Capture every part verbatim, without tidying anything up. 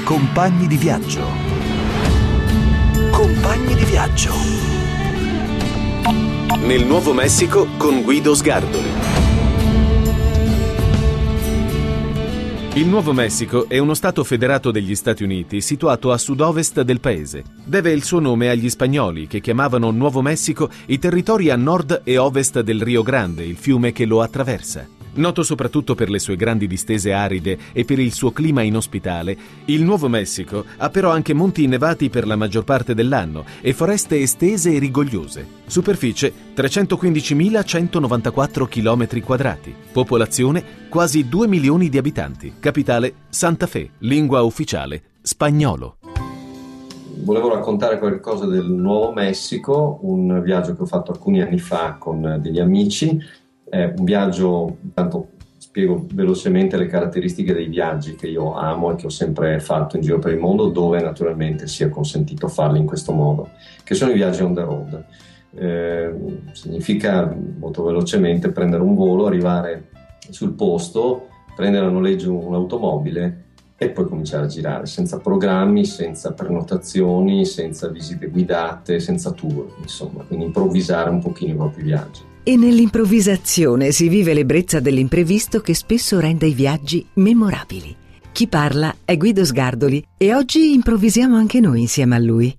Compagni di viaggio. Compagni di viaggio. Nel Nuovo Messico con Guido Sgardoli. Il Nuovo Messico è uno stato federato degli Stati Uniti situato a sud-ovest del paese. Deve il suo nome agli spagnoli che chiamavano Nuovo Messico i territori a nord e ovest del Rio Grande, il fiume che lo attraversa. Noto soprattutto per le sue grandi distese aride e per il suo clima inospitale, il Nuovo Messico ha però anche monti innevati per la maggior parte dell'anno e foreste estese e rigogliose. Superficie trecentoquindicimilacentonovantaquattro chilometri quadrati. Popolazione quasi due milioni di abitanti. Capitale Santa Fe. Lingua ufficiale spagnolo. Volevo raccontare qualcosa del Nuovo Messico, un viaggio che ho fatto alcuni anni fa con degli amici. È un viaggio, intanto spiego velocemente le caratteristiche dei viaggi che io amo e che ho sempre fatto in giro per il mondo, dove naturalmente sia consentito farli in questo modo, che sono i viaggi on the road. Eh, significa, molto velocemente, prendere un volo, arrivare sul posto, prendere a noleggio un'automobile e poi cominciare a girare, senza programmi, senza prenotazioni, senza visite guidate, senza tour, insomma, quindi improvvisare un pochino i propri viaggi. E nell'improvvisazione si vive l'ebbrezza dell'imprevisto che spesso rende i viaggi memorabili. Chi parla è Guido Sgardoli e oggi improvvisiamo anche noi insieme a lui.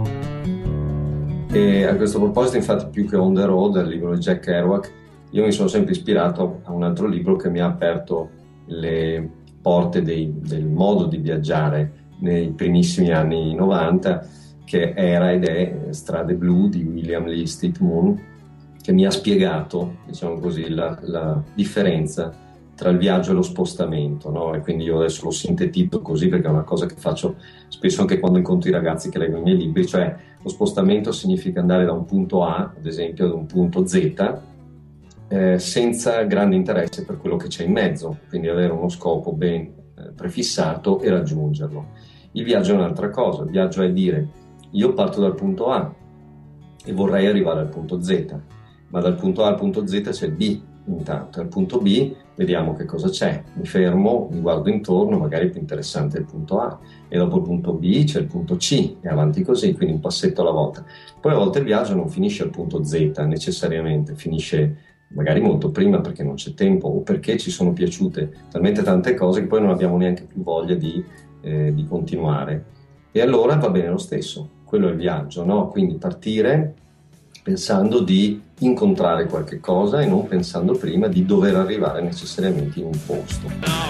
E a questo proposito, infatti, più che On the Road, il libro di Jack Kerouac, io mi sono sempre ispirato a un altro libro che mi ha aperto le porte dei, del modo di viaggiare nei primissimi anni novanta, che era ed è Strade Blu di William Lee Stith-Moon, che mi ha spiegato, diciamo così, la, la differenza tra il viaggio e lo spostamento, no? E quindi io adesso lo sintetizzo così perché è una cosa che faccio spesso anche quando incontro i ragazzi che leggono i miei libri, cioè lo spostamento significa andare da un punto A, ad esempio, ad un punto Z, eh, senza grande interesse per quello che c'è in mezzo, quindi avere uno scopo ben eh, prefissato e raggiungerlo. Il viaggio è un'altra cosa, il viaggio è dire io parto dal punto A e vorrei arrivare al punto Z, ma dal punto A al punto Z c'è il B intanto, al punto B vediamo che cosa c'è, mi fermo, mi guardo intorno, magari è più interessante il punto A, e dopo il punto B c'è il punto C e avanti così, quindi un passetto alla volta. Poi a volte il viaggio non finisce al punto Z necessariamente, finisce magari molto prima perché non c'è tempo o perché ci sono piaciute talmente tante cose che poi non abbiamo neanche più voglia di, eh, di continuare, e allora va bene lo stesso, quello è il viaggio, no? Quindi partire pensando di incontrare qualche cosa e non pensando prima di dover arrivare necessariamente in un posto.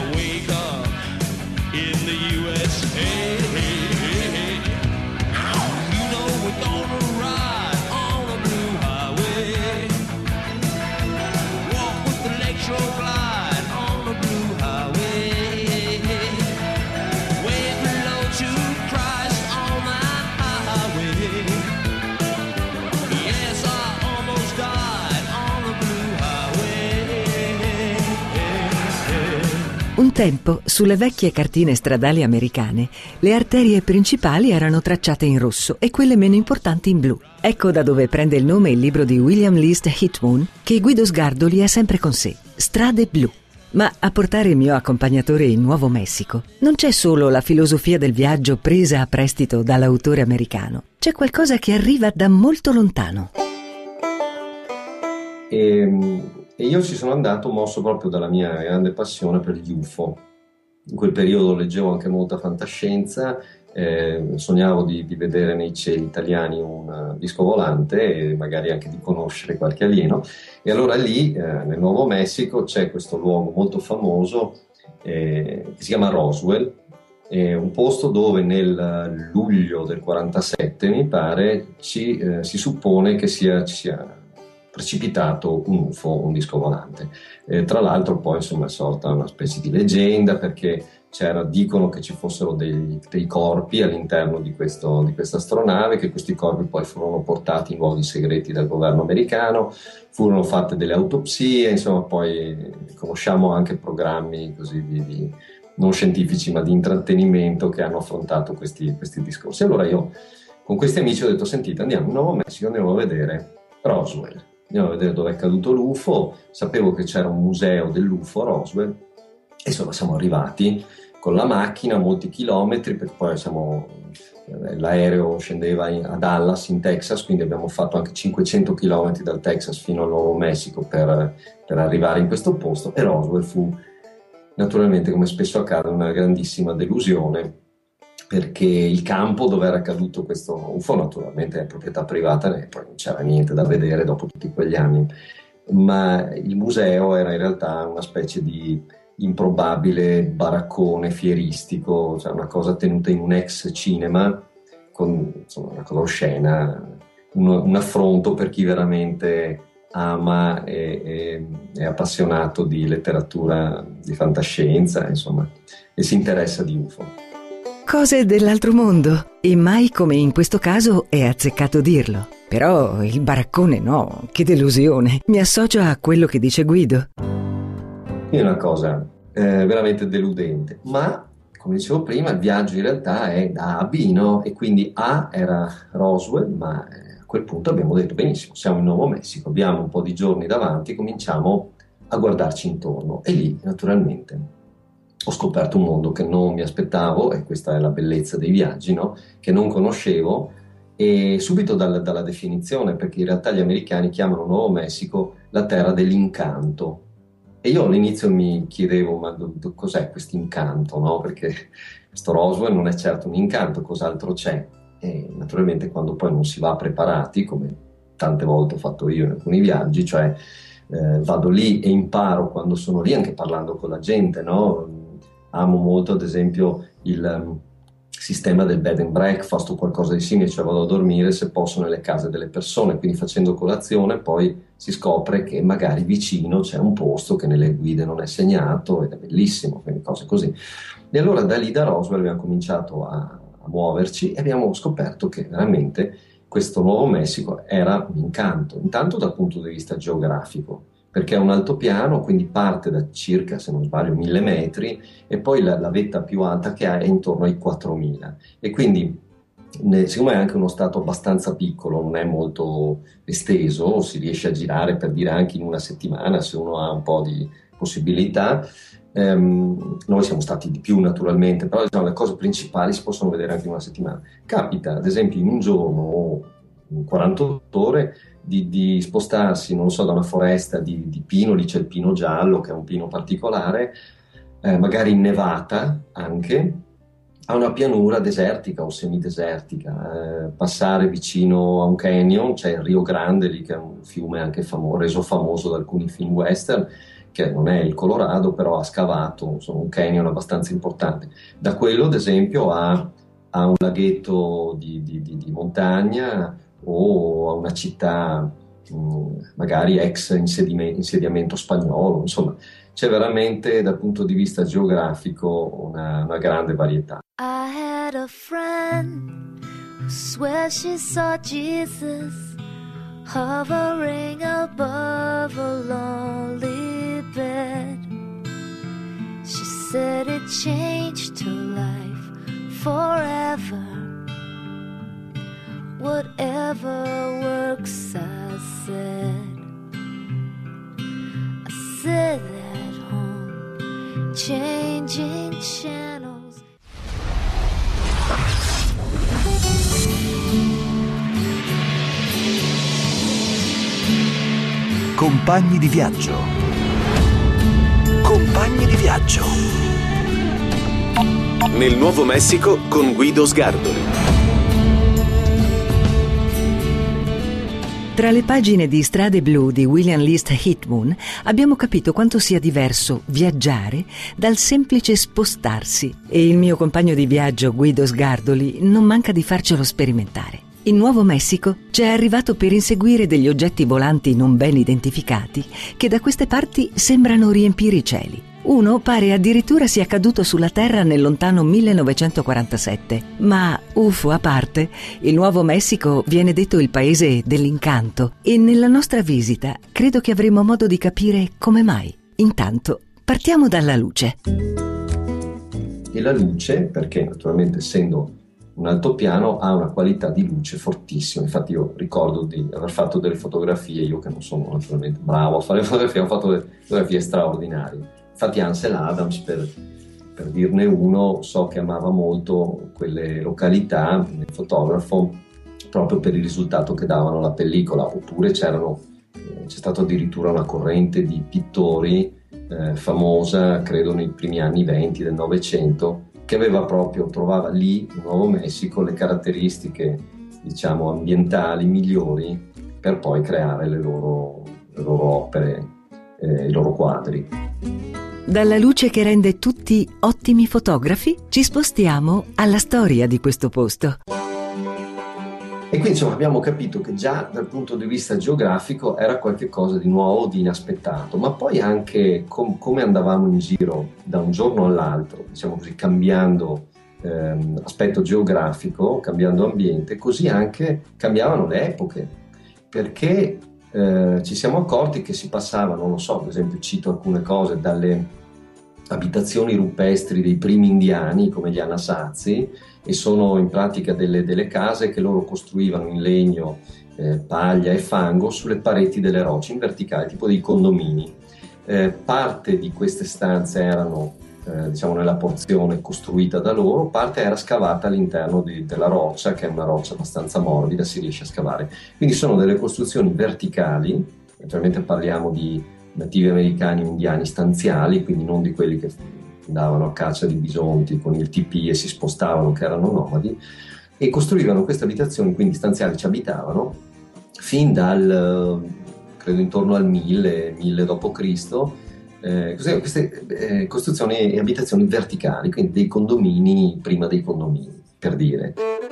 Un tempo, sulle vecchie cartine stradali americane, le arterie principali erano tracciate in rosso e quelle meno importanti in blu. Ecco da dove prende il nome il libro di William Lee Stith-Moon che Guido Sgardoli ha sempre con sé, Strade Blu. Ma a portare il mio accompagnatore in Nuovo Messico non c'è solo la filosofia del viaggio presa a prestito dall'autore americano, c'è qualcosa che arriva da molto lontano. E... E io ci sono andato mosso proprio dalla mia grande passione per gli U F O. In quel periodo leggevo anche molta fantascienza, eh, sognavo di, di vedere nei cieli italiani un disco volante e magari anche di conoscere qualche alieno. E allora lì, eh, nel Nuovo Messico, c'è questo luogo molto famoso eh, che si chiama Roswell, è un posto dove nel luglio del quarantasette, mi pare, ci, eh, si suppone che sia... sia precipitato un U F O, un disco volante. Eh, tra l'altro poi insomma è sorta una specie di leggenda perché c'era, dicono che ci fossero dei, dei corpi all'interno di, questo, di questa astronave, che questi corpi poi furono portati in luoghi segreti dal governo americano, furono fatte delle autopsie, insomma poi conosciamo anche programmi così di, di non scientifici ma di intrattenimento che hanno affrontato questi, questi discorsi. Allora io con questi amici ho detto: sentite, andiamo in Nuovo Messico, andiamo a vedere Roswell. Andiamo a vedere dove è caduto l'U F O. Sapevo che c'era un museo dell'U F O a Roswell e insomma siamo arrivati con la macchina molti chilometri, perché poi siamo, l'aereo scendeva in, a Dallas in Texas, quindi abbiamo fatto anche cinquecento chilometri dal Texas fino al Nuovo Messico per, per arrivare in questo posto, e Roswell fu naturalmente, come spesso accade, una grandissima delusione, perché il campo dove era caduto questo U F O naturalmente è proprietà privata e poi non c'era niente da vedere dopo tutti quegli anni, ma il museo era in realtà una specie di improbabile baraccone fieristico, cioè una cosa tenuta in un ex cinema, con insomma, una cosa oscena, un, un affronto per chi veramente ama e, e è appassionato di letteratura di fantascienza, insomma, e si interessa di U F O. Cose dell'altro mondo, e mai come in questo caso è azzeccato dirlo. Però il baraccone no, che delusione. Mi associo a quello che dice Guido. È una cosa eh, veramente deludente, ma come dicevo prima il viaggio in realtà è da A a B, no? E quindi A era Roswell, ma eh, a quel punto abbiamo detto benissimo, siamo in Nuovo Messico, abbiamo un po' di giorni davanti, cominciamo a guardarci intorno, e lì naturalmente ho scoperto un mondo che non mi aspettavo, e questa è la bellezza dei viaggi, no? Che non conoscevo, e subito dal, dalla definizione, perché in realtà gli americani chiamano Nuovo Messico la terra dell'incanto, e io all'inizio mi chiedevo ma do, do, cos'è questo incanto, no? Perché questo Roswell non è certo un incanto, cos'altro c'è? E naturalmente quando poi non si va preparati, come tante volte ho fatto io in alcuni viaggi, cioè eh, vado lì e imparo quando sono lì, anche parlando con la gente, no? Amo molto ad esempio il um, sistema del bed and breakfast o qualcosa di simile, cioè vado a dormire se posso nelle case delle persone, quindi facendo colazione poi si scopre che magari vicino c'è un posto che nelle guide non è segnato ed è bellissimo, quindi cose così. E allora da lì, da Roswell, abbiamo cominciato a, a muoverci e abbiamo scoperto che veramente questo Nuovo Messico era un incanto, intanto dal punto di vista geografico, perché è un altopiano, quindi parte da circa, se non sbaglio, mille metri, e poi la, la vetta più alta che ha è intorno ai quattromila. E quindi, ne, siccome è anche uno stato abbastanza piccolo, non è molto esteso, si riesce a girare, per dire, anche in una settimana, se uno ha un po' di possibilità. Ehm, noi siamo stati di più naturalmente, però diciamo, le cose principali si possono vedere anche in una settimana. Capita, ad esempio, in un giorno o in quarantotto ore, Di, di spostarsi, non so, da una foresta di, di pino, lì c'è il pino giallo che è un pino particolare, eh, magari innevata anche, a una pianura desertica o semidesertica, eh, passare vicino a un canyon, c'è il Rio Grande lì che è un fiume anche famo- reso famoso da alcuni film western, che non è il Colorado, però ha scavato insomma, un canyon abbastanza importante. Da quello ad esempio a, a un laghetto di, di, di, di montagna, o a una città mh, magari ex insediamento, insediamento spagnolo, insomma c'è veramente dal punto di vista geografico una, una grande varietà. I had a friend who swears she saw Jesus hovering above a lonely bed. She said it changed her life forever. Whatever works, I said. I sit at home, changing channels. Compagni di viaggio. Compagni di viaggio. Nel Nuovo Messico con Guido Sgardoli. Tra le pagine di Strade blu di William Least Hitmoon abbiamo capito quanto sia diverso viaggiare dal semplice spostarsi, e il mio compagno di viaggio Guido Sgardoli non manca di farcelo sperimentare. In Nuovo Messico c'è arrivato per inseguire degli oggetti volanti non ben identificati che da queste parti sembrano riempire i cieli. Uno pare addirittura sia caduto sulla Terra nel lontano millenovecentoquarantasette, ma U F O a parte, il Nuovo Messico viene detto il paese dell'incanto, e nella nostra visita credo che avremo modo di capire come mai. Intanto partiamo dalla luce. E la luce, perché naturalmente essendo un altopiano ha una qualità di luce fortissima, infatti io ricordo di aver fatto delle fotografie, io che non sono naturalmente bravo a fare fotografie, ho fatto delle fotografie straordinarie. Infatti Ansel Adams per, per dirne uno, so che amava molto quelle località, il fotografo, proprio per il risultato che davano la pellicola. Oppure c'erano, eh, c'è stata addirittura una corrente di pittori eh, famosa, credo nei primi anni venti del Novecento, che aveva proprio, trovava lì in Nuovo Messico le caratteristiche, diciamo, ambientali migliori per poi creare le loro, le loro opere, eh, i loro quadri. Dalla luce che rende tutti ottimi fotografi, ci spostiamo alla storia di questo posto. E quindi insomma abbiamo capito che già dal punto di vista geografico era qualcosa di nuovo, di inaspettato, ma poi anche com- come andavamo in giro da un giorno all'altro, diciamo così, cambiando ehm, aspetto geografico, cambiando ambiente, così anche cambiavano le epoche, perché eh, ci siamo accorti che si passava, non lo so, ad esempio cito alcune cose, dalle abitazioni rupestri dei primi indiani come gli Anasazi, e sono in pratica delle, delle case che loro costruivano in legno, eh, paglia e fango sulle pareti delle rocce in verticale, tipo dei condomini. Eh, parte di queste stanze erano eh, diciamo nella porzione costruita da loro, parte era scavata all'interno di, della roccia, che è una roccia abbastanza morbida, si riesce a scavare. Quindi sono delle costruzioni verticali, naturalmente parliamo di nativi americani o indiani stanziali, quindi non di quelli che andavano a caccia di bisonti con il tipì e si spostavano, che erano nomadi, e costruivano queste abitazioni, quindi stanziali, ci abitavano fin dal, credo intorno al mille, mille dopo Cristo, eh, queste eh, costruzioni e abitazioni verticali, quindi dei condomini prima dei condomini, per dire.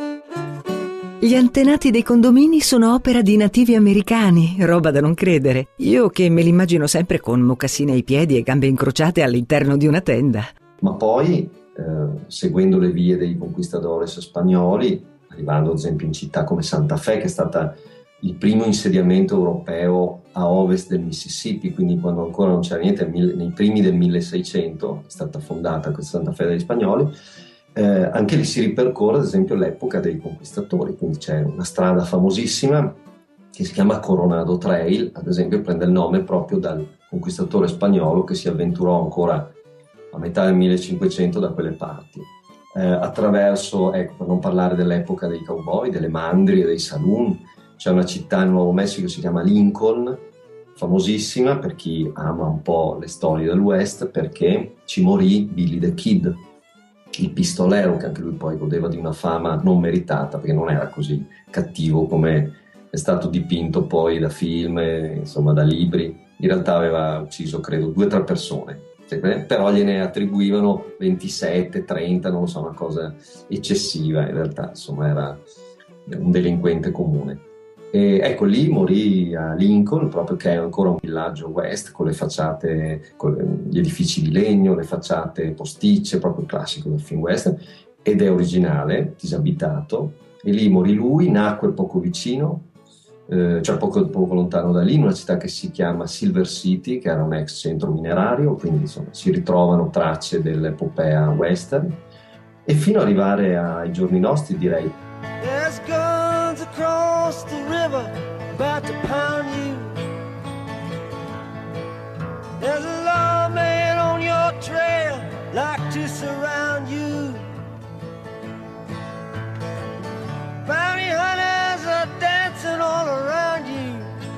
Gli antenati dei condomini sono opera di nativi americani, roba da non credere. Io che me li immagino sempre con mocassine ai piedi e gambe incrociate all'interno di una tenda. Ma poi, eh, seguendo le vie dei conquistadores spagnoli, arrivando ad esempio in città come Santa Fe, che è stata il primo insediamento europeo a ovest del Mississippi, quindi quando ancora non c'era niente, nei primi del milleseicento è stata fondata questa Santa Fe dagli spagnoli. Eh, anche lì si ripercorre ad esempio l'epoca dei conquistatori, quindi c'è una strada famosissima che si chiama Coronado Trail, ad esempio prende il nome proprio dal conquistatore spagnolo che si avventurò ancora a metà del millecinquecento da quelle parti, eh, attraverso, ecco, per non parlare dell'epoca dei cowboy, delle mandrie, dei saloon. C'è una città in Nuovo Messico che si chiama Lincoln, famosissima per chi ama un po' le storie del West, perché ci morì Billy the Kid, il pistolero, che anche lui poi godeva di una fama non meritata, perché non era così cattivo come è stato dipinto poi da film, insomma da libri. In realtà aveva ucciso credo due o tre persone, però gliene attribuivano ventisette, trenta, non lo so, una cosa eccessiva. In realtà insomma era un delinquente comune. E ecco, lì morì a Lincoln, proprio che è ancora un villaggio west, con le facciate, con gli edifici di legno, le facciate posticce, proprio il classico del film western, ed è originale, disabitato. E lì morì lui, nacque poco vicino, eh, cioè poco, poco lontano da lì, in una città che si chiama Silver City, che era un ex centro minerario, quindi insomma si ritrovano tracce dell'epopea western, e fino ad arrivare ai giorni nostri, direi. There's guns across the river about to pound you. There's a lawman on your trail like to surround you. Bounty hunters are dancing all around you.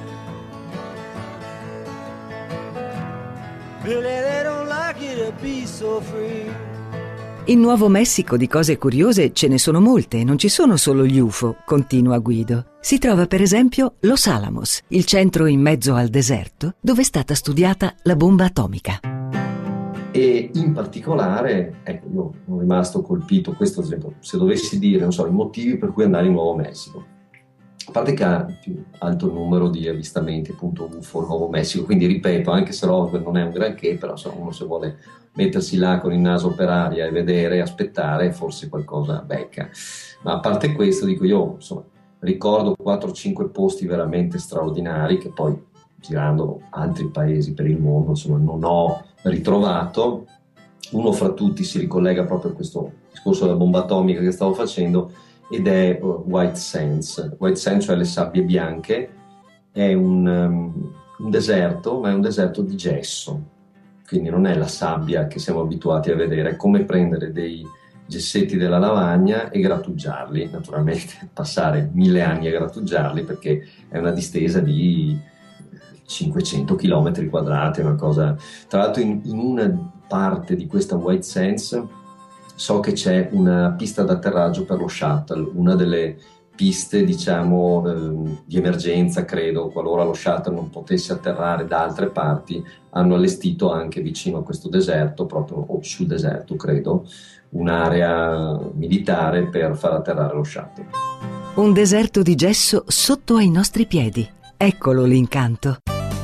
Billy, they don't like you to be so free. In Nuovo Messico di cose curiose ce ne sono molte, non ci sono solo gli U F O, continua Guido. Si trova per esempio Los Alamos, il centro in mezzo al deserto, dove è stata studiata la bomba atomica. E in particolare, ecco, io sono rimasto colpito, questo ad esempio, se dovessi dire, non so, i motivi per cui andare in Nuovo Messico. A parte che ha più alto numero di avvistamenti, appunto, U F O in Nuovo Messico, quindi ripeto, anche se Roswell non è un granché, però insomma, uno se vuole mettersi là con il naso per aria e vedere, aspettare, forse qualcosa becca. Ma a parte questo, dico io, insomma, ricordo quattro o cinque posti veramente straordinari che poi, girando altri paesi per il mondo, insomma, non ho ritrovato. Uno fra tutti si ricollega proprio a questo discorso della bomba atomica che stavo facendo, ed è uh, White Sands. White Sands, cioè le sabbie bianche, è un, um, un deserto, ma è un deserto di gesso. quindi non è la sabbia che siamo abituati a vedere, è come prendere dei gessetti della lavagna e grattugiarli, naturalmente passare mille anni a grattugiarli perché è una distesa di cinquecento chilometri quadrati, una cosa. Tra l'altro in, in una parte di questa White Sands so che c'è una pista d'atterraggio per lo shuttle, una delle piste diciamo eh, di emergenza, credo, qualora lo shuttle non potesse atterrare da altre parti, hanno allestito anche vicino a questo deserto, proprio o sul deserto credo, un'area militare per far atterrare lo shuttle. Un deserto di gesso sotto ai nostri piedi. Eccolo l'incanto.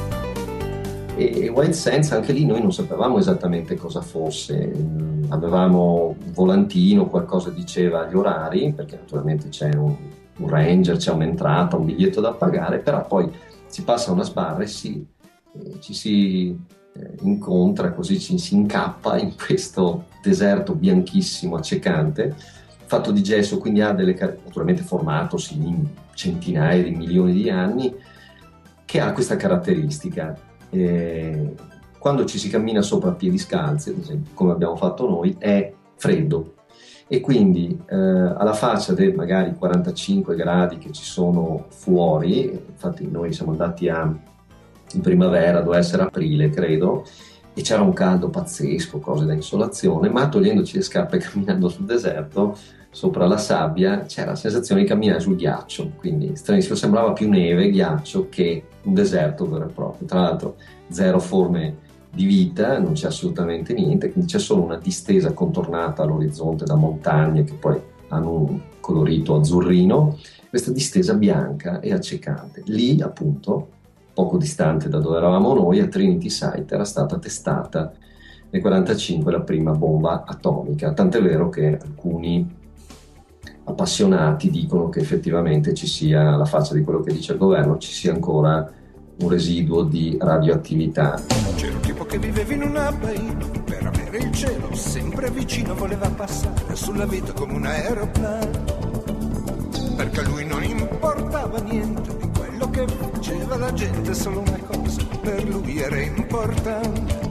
E White Sands, anche lì noi non sapevamo esattamente cosa fosse, avevamo un volantino, qualcosa diceva gli orari, perché naturalmente c'è un, un ranger, c'è un'entrata, un biglietto da pagare, però poi si passa a una sbarra e si, eh, ci si eh, incontra, così ci si incappa in questo deserto bianchissimo, accecante, fatto di gesso, quindi ha delle naturalmente formatosi in centinaia di milioni di anni, che ha questa caratteristica. Eh, quando ci si cammina sopra a piedi scalzi, ad esempio, come abbiamo fatto noi, è freddo e quindi eh, alla faccia dei magari quarantacinque gradi che ci sono fuori, infatti noi siamo andati a, in primavera, doveva essere aprile credo, e c'era un caldo pazzesco, cose da insolazione, ma togliendoci le scarpe e camminando sul deserto sopra la sabbia c'era la sensazione di camminare sul ghiaccio, quindi stranissimo, sembrava più neve, ghiaccio che un deserto vero e proprio. Tra l'altro zero forme di vita, non c'è assolutamente niente, quindi c'è solo una distesa contornata all'orizzonte da montagne che poi hanno un colorito azzurrino, questa distesa bianca e accecante. Lì appunto, poco distante da dove eravamo noi, a Trinity Site era stata testata nel quarantacinque la prima bomba atomica, tant'è vero che alcuni appassionati dicono che effettivamente ci sia, alla faccia di quello che dice il governo, ci sia ancora un residuo di radioattività. C'era un tipo che viveva in una baina, per avere il cielo sempre vicino voleva passare sulla vita come un aeroplano, perché a lui non importava niente di quello che faceva la gente, solo una cosa per lui era importante,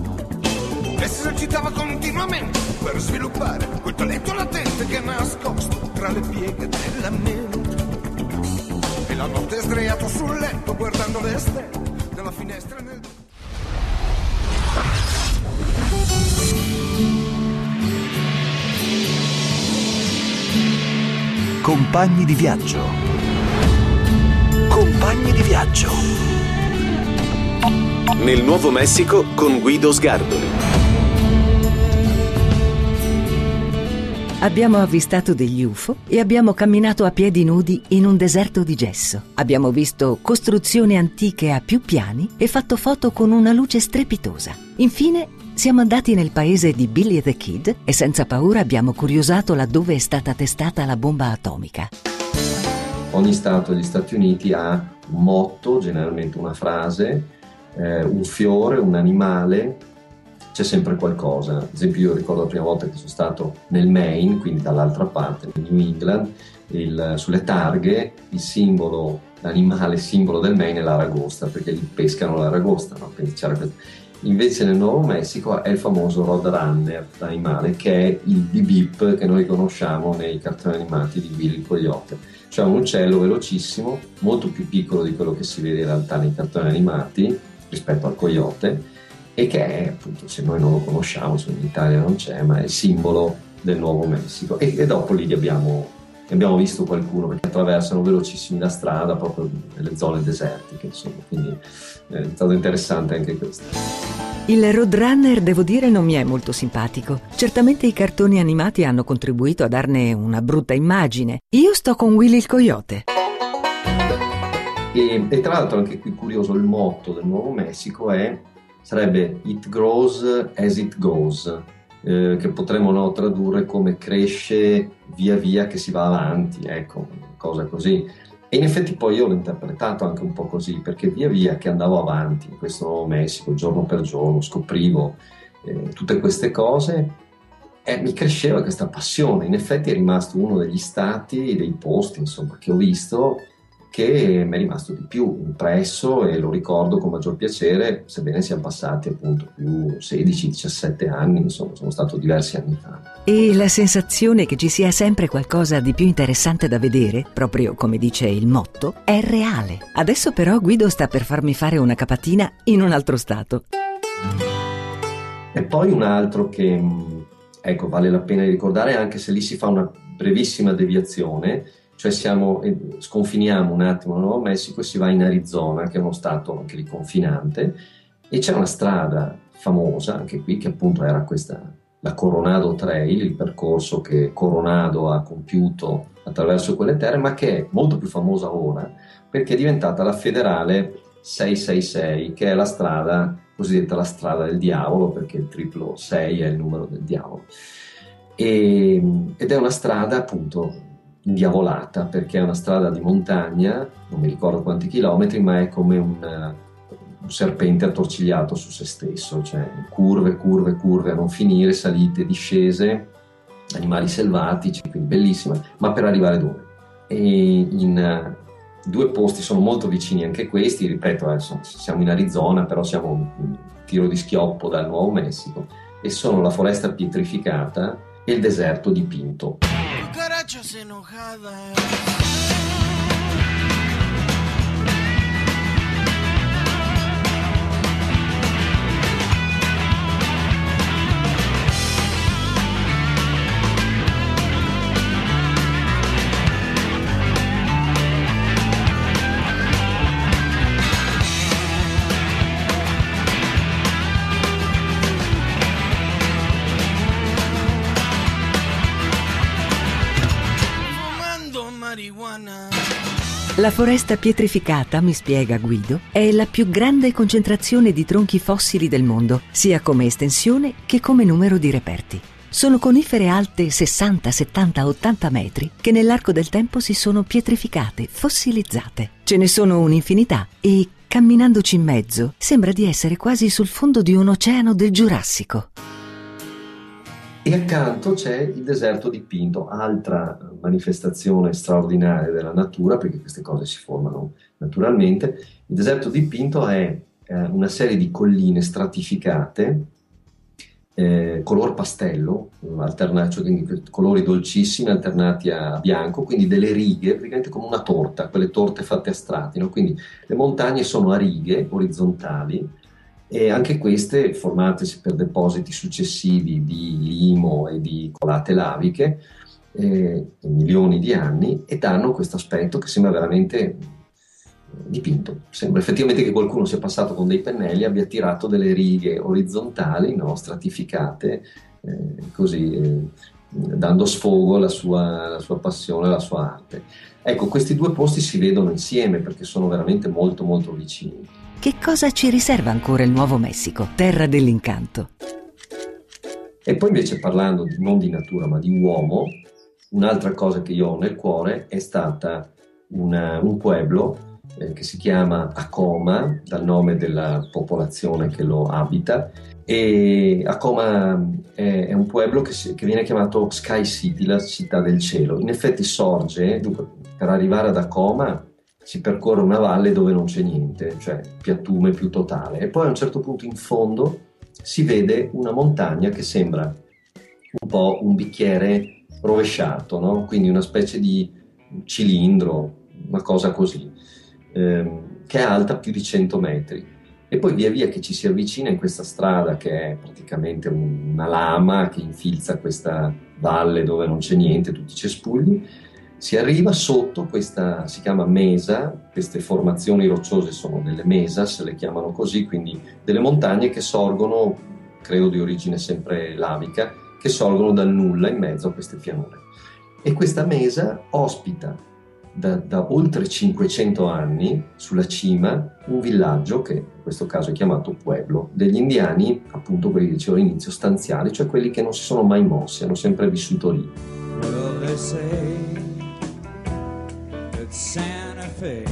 e si esercitava continuamente per sviluppare quel talento latente che è nascosto tra le pieghe della mente. E la notte sdraiato sul letto guardando le stelle dalla finestra nel... Compagni di viaggio. Compagni di viaggio. Nel Nuovo Messico con Guido Sgardoli. Abbiamo avvistato degli U F O e abbiamo camminato a piedi nudi in un deserto di gesso. Abbiamo visto costruzioni antiche a più piani e fatto foto con una luce strepitosa. Infine siamo andati nel paese di Billy the Kid e senza paura abbiamo curiosato laddove è stata testata la bomba atomica. Ogni stato degli Stati Uniti ha un motto, generalmente una frase, eh, un fiore, un animale, c'è sempre qualcosa. Ad esempio io ricordo la prima volta che sono stato nel Maine, quindi dall'altra parte, nel New England, il, sulle targhe il simbolo, l'animale simbolo del Maine è l'aragosta, perché lì pescano l'aragosta, no? Quindi c'era questo. Invece nel Nuovo Messico è il famoso Roadrunner, l'animale, che è il Bip Bip che noi conosciamo nei cartoni animati di Willy il Coyote, cioè un uccello velocissimo, molto più piccolo di quello che si vede in realtà nei cartoni animati rispetto al coyote, e che è appunto, se noi non lo conosciamo, se in Italia non c'è, ma è il simbolo del Nuovo Messico. E, e dopo lì abbiamo, abbiamo visto qualcuno perché attraversano velocissimi la strada proprio nelle zone desertiche, insomma, quindi è stato interessante anche questo. Il Roadrunner, devo dire, non mi è molto simpatico. Certamente i cartoni animati hanno contribuito a darne una brutta immagine. Io sto con Willy il Coyote. E, e tra l'altro anche qui curioso, il motto del Nuovo Messico è sarebbe It grows as it goes, eh, che potremmo no, tradurre come cresce via via che si va avanti, ecco, cosa così. E in effetti poi io l'ho interpretato anche un po' così, perché via via che andavo avanti in questo Nuovo Messico, giorno per giorno, scoprivo eh, tutte queste cose e mi cresceva questa passione. In effetti è rimasto uno degli stati, dei posti insomma che ho visto che mi è rimasto di più impresso e lo ricordo con maggior piacere, sebbene siano passati appunto più sedici diciassette anni, insomma sono stato diversi anni fa. E la sensazione che ci sia sempre qualcosa di più interessante da vedere, proprio come dice il motto, è reale. Adesso però Guido sta per farmi fare una capatina in un altro stato. E poi un altro che, ecco, vale la pena di ricordare, anche se lì si fa una brevissima deviazione, cioè siamo, eh, sconfiniamo un attimo nel Nuovo Messico e si va in Arizona, che è uno stato anche lì confinante, e c'è una strada famosa, anche qui, che appunto era questa, la Coronado Trail, il percorso che Coronado ha compiuto attraverso quelle terre, ma che è molto più famosa ora, perché è diventata la federale sei sei sei, che è la strada, cosiddetta la strada del diavolo, perché il triplo sei è il numero del diavolo. E, ed è una strada appunto indiavolata, perché è una strada di montagna, non mi ricordo quanti chilometri, ma è come un, un serpente attorcigliato su se stesso, cioè curve, curve, curve a non finire, salite, discese, animali selvatici, quindi bellissima, ma per arrivare dove? E in uh, due posti sono molto vicini anche questi, ripeto, adesso siamo in Arizona, però siamo un tiro di schioppo dal Nuovo Messico, e sono la foresta pietrificata e il deserto di Pinto. Cucarachas enojadas. La foresta pietrificata, mi spiega Guido, è la più grande concentrazione di tronchi fossili del mondo, sia come estensione che come numero di reperti. Sono conifere alte sessanta, settanta, ottanta metri che nell'arco del tempo si sono pietrificate, fossilizzate. Ce ne sono un'infinità e, camminandoci in mezzo, sembra di essere quasi sul fondo di un oceano del Giurassico. E accanto c'è il deserto di Pinto, altra manifestazione straordinaria della natura, perché queste cose si formano naturalmente. Il deserto di Pinto è eh, una serie di colline stratificate, eh, color pastello, alternato, quindi colori dolcissimi alternati a bianco, quindi delle righe, praticamente come una torta, quelle torte fatte a strati, no? Quindi le montagne sono a righe orizzontali, e anche queste formatesi per depositi successivi di limo e di colate laviche, eh, milioni di anni, e danno questo aspetto che sembra veramente dipinto. Sembra effettivamente che qualcuno sia passato con dei pennelli e abbia tirato delle righe orizzontali, no, stratificate, eh, così eh, dando sfogo alla sua, alla sua passione, alla sua arte. Ecco, questi due posti si vedono insieme perché sono veramente molto molto vicini. Che cosa ci riserva ancora il Nuovo Messico, terra dell'incanto? E poi invece, parlando non di natura ma di uomo, un'altra cosa che io ho nel cuore è stata una, un pueblo eh, che si chiama Acoma, dal nome della popolazione che lo abita, e Acoma è, è un pueblo che, si, che viene chiamato Sky City, la città del cielo. In effetti sorge, dunque, per arrivare ad Acoma si percorre una valle dove non c'è niente, cioè piattume più totale, e poi a un certo punto in fondo si vede una montagna che sembra un po' un bicchiere rovesciato, no? Quindi una specie di cilindro, una cosa così, ehm, che è alta più di cento metri. E poi via via che ci si avvicina in questa strada, che è praticamente una lama che infilza questa valle dove non c'è niente, tutti cespugli, si arriva sotto questa, si chiama mesa, queste formazioni rocciose sono delle mesas, le chiamano così, quindi delle montagne che sorgono, credo di origine sempre lavica, che sorgono dal nulla in mezzo a queste pianure. E questa mesa ospita da, da oltre cinquecento anni sulla cima un villaggio che in questo caso è chiamato Pueblo, degli indiani, appunto quelli che dicevo all'inizio, stanziali, cioè quelli che non si sono mai mossi, hanno sempre vissuto lì. Well, they say Santa Fe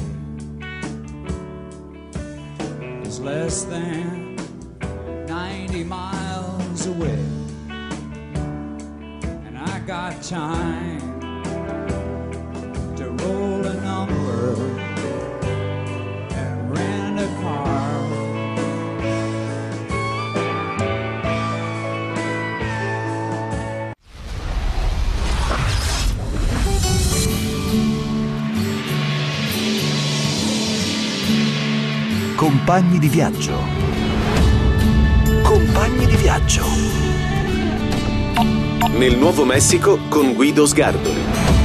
is less than ninety miles away, and I got time to roll a number Compagni di viaggio. Compagni di viaggio. Nel Nuovo Messico con Guido Sgardoli.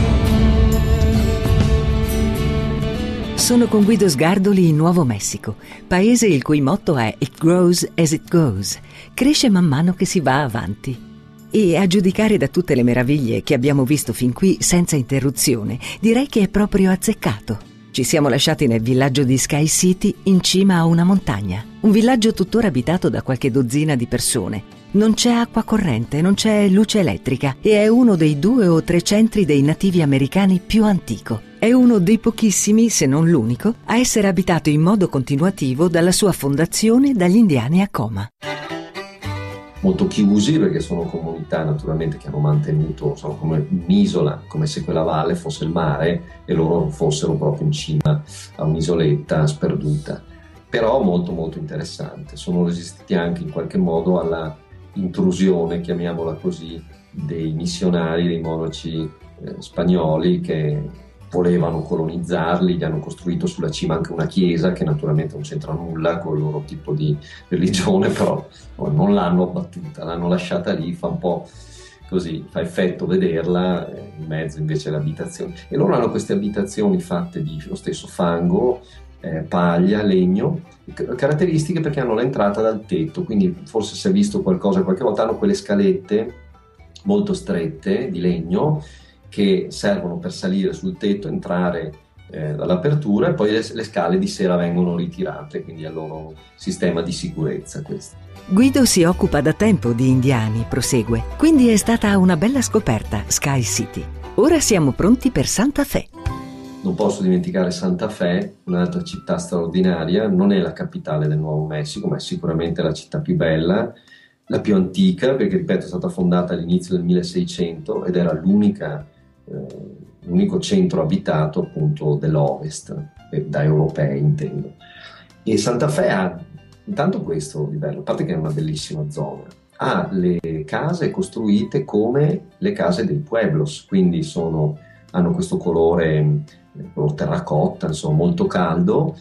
Sono con Guido Sgardoli in Nuovo Messico, paese il cui motto è It grows as it goes, cresce man mano che si va avanti. E a giudicare da tutte le meraviglie che abbiamo visto fin qui senza interruzione, direi che è proprio azzeccato. Ci siamo lasciati nel villaggio di Sky City in cima a una montagna, un villaggio tuttora abitato da qualche dozzina di persone. Non c'è acqua corrente, non c'è luce elettrica e è uno dei due o tre centri dei nativi americani più antico. È uno dei pochissimi, se non l'unico, a essere abitato in modo continuativo dalla sua fondazione dagli indiani Acoma. Molto chiusi perché sono comunità naturalmente che hanno mantenuto, sono come un'isola, come se quella valle fosse il mare e loro fossero proprio in cima a un'isoletta sperduta. Però molto molto interessante, sono resistiti anche in qualche modo alla intrusione, chiamiamola così, dei missionari, dei monaci eh, spagnoli che volevano colonizzarli, gli hanno costruito sulla cima anche una chiesa che naturalmente non c'entra nulla con il loro tipo di religione, però non l'hanno abbattuta, l'hanno lasciata lì, fa un po' così, fa effetto vederla, in mezzo invece le abitazioni. E loro hanno queste abitazioni fatte di lo stesso fango, eh, paglia, legno, caratteristiche perché hanno l'entrata dal tetto, quindi forse si è visto qualcosa qualche volta, hanno quelle scalette molto strette di legno che servono per salire sul tetto, entrare eh, dall'apertura e poi le, le scale di sera vengono ritirate, quindi è il loro sistema di sicurezza questo. Guido si occupa da tempo di indiani, prosegue, quindi è stata una bella scoperta Sky City. Ora siamo pronti per Santa Fe. Non posso dimenticare Santa Fe, un'altra città straordinaria, non è la capitale del Nuovo Messico, ma è sicuramente la città più bella, la più antica, perché ripeto è stata fondata all'inizio del milleseicento ed era l'unica Eh, l'unico centro abitato appunto dell'Ovest, eh, da europei intendo. E Santa Fe ha intanto questo di bello, a parte che è una bellissima zona, ha le case costruite come le case dei pueblos, quindi sono, hanno questo colore, color terracotta, insomma molto caldo,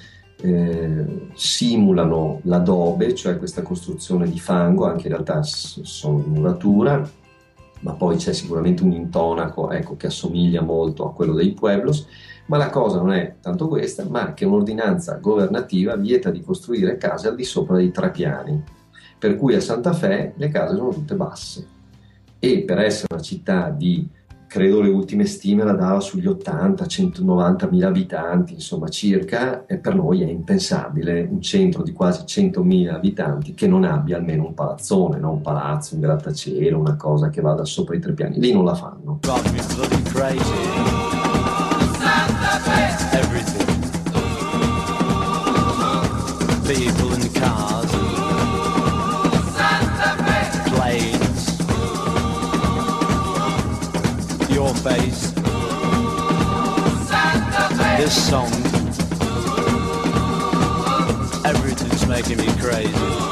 eh, simulano l'adobe, cioè questa costruzione di fango, anche in realtà sono in muratura, ma poi c'è sicuramente un intonaco, ecco, che assomiglia molto a quello dei pueblos, ma la cosa non è tanto questa, ma che un'ordinanza governativa vieta di costruire case al di sopra dei tre piani, per cui a Santa Fe le case sono tutte basse e per essere una città di, credo le ultime stime la dava sugli ottanta centonovanta mila abitanti, insomma circa, e per noi è impensabile un centro di quasi centomila abitanti che non abbia almeno un palazzone, no? Un palazzo, un grattacielo, una cosa che vada sopra i tre piani, lì non la fanno. People in cars, planes, your face, this song, everything's making me crazy.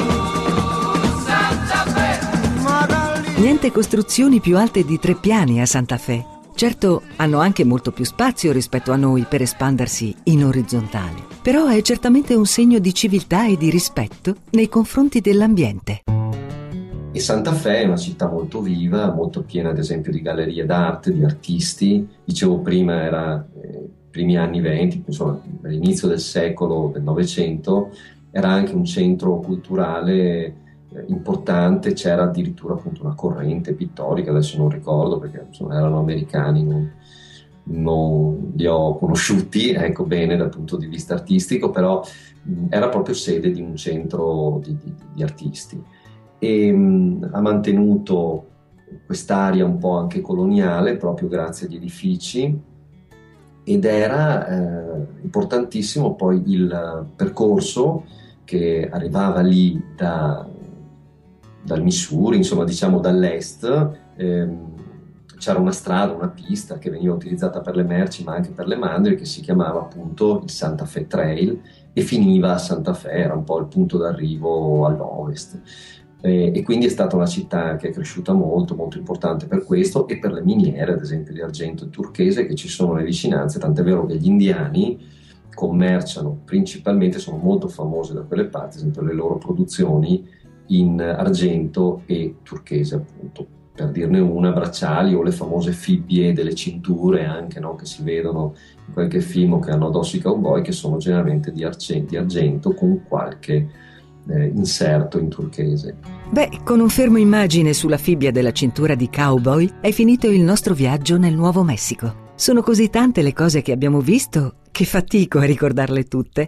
Niente costruzioni più alte di tre piani a Santa Fe. Certo, hanno anche molto più spazio rispetto a noi per espandersi in orizzontale. Però è certamente un segno di civiltà e di rispetto nei confronti dell'ambiente. E Santa Fe è una città molto viva, molto piena ad esempio di gallerie d'arte, di artisti. Dicevo prima, era eh, primi anni venti, insomma all'inizio del secolo, del Novecento, era anche un centro culturale eh, importante, c'era addirittura appunto una corrente pittorica, adesso non ricordo perché insomma, erano americani, non, non li ho conosciuti, ecco bene dal punto di vista artistico, però mh, era proprio sede di un centro di, di, di artisti. E mh, ha mantenuto quest'area un po' anche coloniale proprio grazie agli edifici ed era eh, importantissimo poi il percorso che arrivava lì da, dal Missouri, insomma diciamo dall'est, ehm, c'era una strada, una pista che veniva utilizzata per le merci ma anche per le mandrie che si chiamava appunto il Santa Fe Trail e finiva a Santa Fe, era un po' il punto d'arrivo all'ovest. Eh, e quindi è stata una città che è cresciuta molto, molto importante per questo e per le miniere, ad esempio di argento e turchese che ci sono nelle vicinanze, tant'è vero che gli indiani commerciano principalmente, sono molto famose da quelle parti, ad esempio le loro produzioni in argento e turchese, appunto, per dirne una, bracciali o le famose fibbie delle cinture anche, no, che si vedono in qualche film o che hanno addosso i cowboy, che sono generalmente di argento, di argento con qualche eh, inserto in turchese. Beh, con un fermo immagine sulla fibbia della cintura di cowboy è finito il nostro viaggio nel Nuovo Messico. Sono così tante le cose che abbiamo visto che fatico a ricordarle tutte.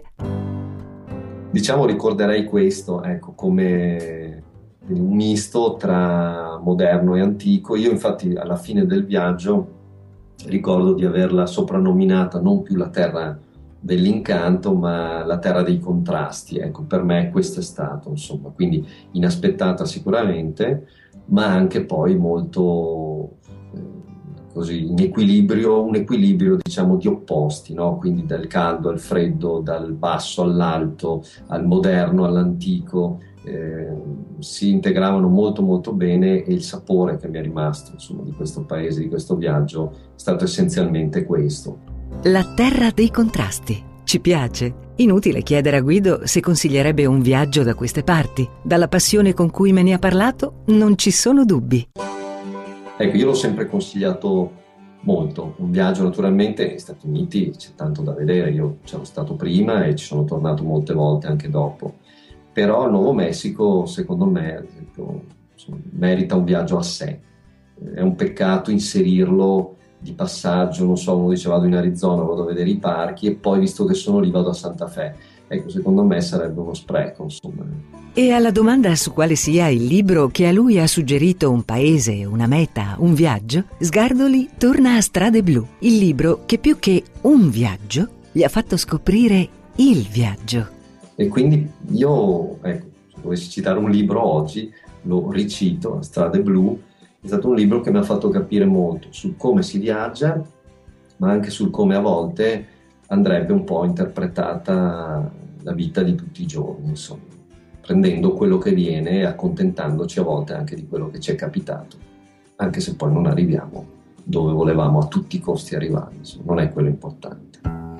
Diciamo, ricorderei questo, ecco, come un misto tra moderno e antico. Io infatti alla fine del viaggio ricordo di averla soprannominata non più la terra dell'incanto, ma la terra dei contrasti. Ecco, per me questo è stato, insomma, quindi inaspettata sicuramente, ma anche poi molto così in equilibrio, un equilibrio diciamo di opposti, no? Quindi dal caldo al freddo, dal basso all'alto, al moderno all'antico, eh, si integravano molto molto bene, e il sapore che mi è rimasto, insomma, di questo paese, di questo viaggio, è stato essenzialmente questo. La terra dei contrasti. Ci piace? Inutile chiedere a Guido se consiglierebbe un viaggio da queste parti. Dalla passione con cui me ne ha parlato, non ci sono dubbi. Ecco, io l'ho sempre consigliato molto. Un viaggio, naturalmente, negli Stati Uniti c'è tanto da vedere. Io c'ero stato prima e ci sono tornato molte volte anche dopo. Però il Nuovo Messico, secondo me, ad esempio, insomma, merita un viaggio a sé. È un peccato inserirlo di passaggio, non so, uno dice vado in Arizona, vado a vedere i parchi e poi, visto che sono lì, vado a Santa Fe. Ecco, secondo me sarebbe uno spreco, insomma. E alla domanda su quale sia il libro che a lui ha suggerito un paese, una meta, un viaggio, Sgardoli torna a Strade Blu, il libro che più che un viaggio gli ha fatto scoprire il viaggio. E quindi io, ecco, se dovessi citare un libro oggi, lo ricito, Strade Blu. È stato un libro che mi ha fatto capire molto su come si viaggia, ma anche sul come a volte andrebbe un po' interpretata la vita di tutti i giorni, insomma, prendendo quello che viene e accontentandoci a volte anche di quello che ci è capitato, anche se poi non arriviamo dove volevamo a tutti i costi arrivare, insomma, non è quello importante.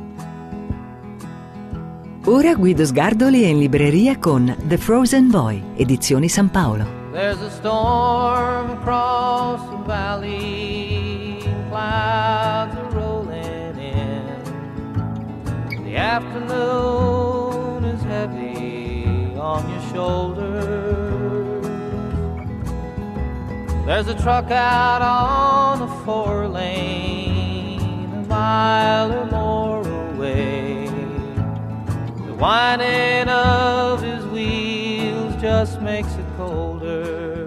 Ora Guido Sgardoli è in libreria con The Frozen Boy, edizioni San Paolo. There's a storm across the valley, clouds are rolling in. The afternoon is heavy on your shoulders. There's a truck out on the four lane, a mile or more away. The whining of his wheels just makes it colder.